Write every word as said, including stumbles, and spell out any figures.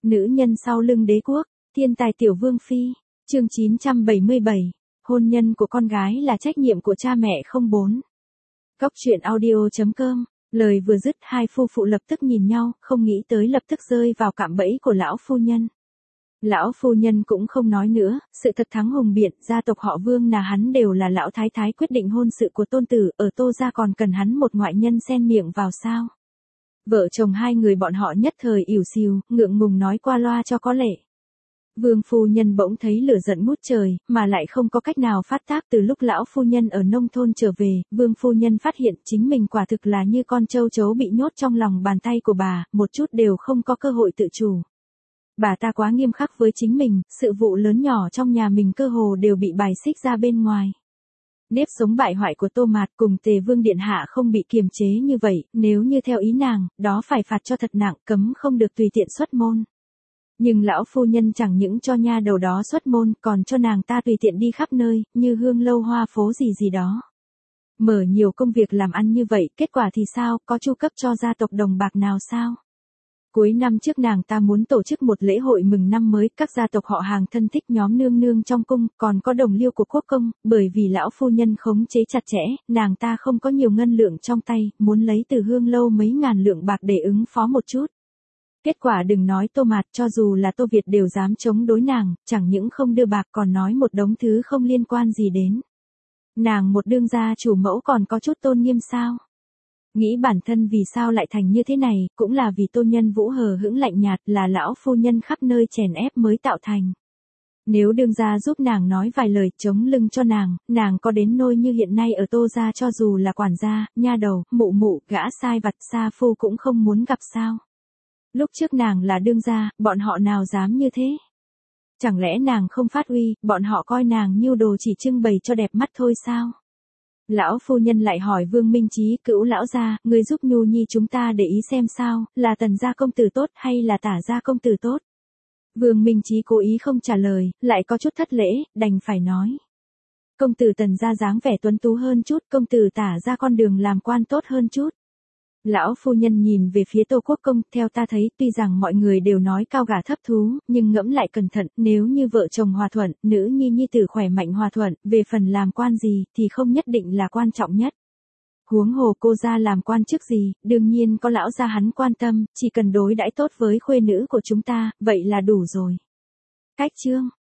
Nữ nhân sau lưng đế quốc, thiên tài tiểu vương phi, chương chín trăm bảy mươi bảy, hôn nhân của con gái là trách nhiệm của cha mẹ không bốn. Góc truyện audio chấm com, lời vừa dứt hai phu phụ lập tức nhìn nhau, không nghĩ tới lập tức rơi vào cạm bẫy của lão phu nhân. Lão phu nhân cũng không nói nữa, sự thật thắng hùng biện, gia tộc họ Vương là hắn đều là lão thái thái quyết định hôn sự của tôn tử, ở Tô gia còn cần hắn một ngoại nhân xen miệng vào sao? Vợ chồng hai người bọn họ nhất thời ỉu xìu, ngượng ngùng nói qua loa cho có lệ. Vương phu nhân bỗng thấy lửa giận ngút trời, mà lại không có cách nào phát tác. Từ lúc lão phu nhân ở nông thôn trở về, Vương phu nhân phát hiện chính mình quả thực là như con trâu trấu bị nhốt trong lòng bàn tay của bà, một chút đều không có cơ hội tự chủ. Bà ta quá nghiêm khắc với chính mình, sự vụ lớn nhỏ trong nhà mình cơ hồ đều bị bài xích ra bên ngoài. Nếp sống bại hoại của Tô Mạt cùng Tề Vương điện hạ không bị kiềm chế như vậy, nếu như theo ý nàng, đó phải phạt cho thật nặng, cấm không được tùy tiện xuất môn. Nhưng lão phu nhân chẳng những cho nha đầu đó xuất môn, còn cho nàng ta tùy tiện đi khắp nơi, như hương lâu hoa phố gì gì đó. Mở nhiều công việc làm ăn như vậy, kết quả thì sao, có chu cấp cho gia tộc đồng bạc nào sao? Cuối năm trước nàng ta muốn tổ chức một lễ hội mừng năm mới, các gia tộc họ hàng thân thích nhóm nương nương trong cung, còn có đồng liêu của quốc công, bởi vì lão phu nhân khống chế chặt chẽ, nàng ta không có nhiều ngân lượng trong tay, muốn lấy từ hương lâu mấy ngàn lượng bạc để ứng phó một chút. Kết quả đừng nói Tô Mạt, cho dù là Tô Việt đều dám chống đối nàng, chẳng những không đưa bạc còn nói một đống thứ không liên quan gì đến. Nàng một đương gia chủ mẫu còn có chút tôn nghiêm sao? Nghĩ bản thân vì sao lại thành như thế này, cũng là vì Tô Nhân Vũ hờ hững lạnh nhạt, là lão phu nhân khắp nơi chèn ép mới tạo thành. Nếu đương gia giúp nàng nói vài lời chống lưng cho nàng, nàng có đến nôi như hiện nay ở Tô gia, cho dù là quản gia, nha đầu, mụ mụ, gã sai vặt sa phu cũng không muốn gặp sao? Lúc trước nàng là đương gia, bọn họ nào dám như thế? Chẳng lẽ nàng không phát uy, bọn họ coi nàng như đồ chỉ trưng bày cho đẹp mắt thôi sao? Lão phu nhân lại hỏi Vương Minh Chí, cữu lão gia, người giúp Nhu Nhi chúng ta để ý xem sao, là Tần gia công tử tốt hay là Tả gia công tử tốt? Vương Minh Chí cố ý không trả lời, lại có chút thất lễ, đành phải nói. Công tử Tần gia dáng vẻ tuấn tú hơn chút, công tử Tả gia con đường làm quan tốt hơn chút. Lão phu nhân nhìn về phía Tô Quốc công, theo ta thấy, tuy rằng mọi người đều nói cao gà thấp thú, nhưng ngẫm lại cẩn thận, nếu như vợ chồng hòa thuận, nữ nhi nhi tử khỏe mạnh hòa thuận, về phần làm quan gì, thì không nhất định là quan trọng nhất. Huống hồ cô gia làm quan chức gì, đương nhiên có lão gia hắn quan tâm, chỉ cần đối đãi tốt với khuê nữ của chúng ta, vậy là đủ rồi. Cách chương,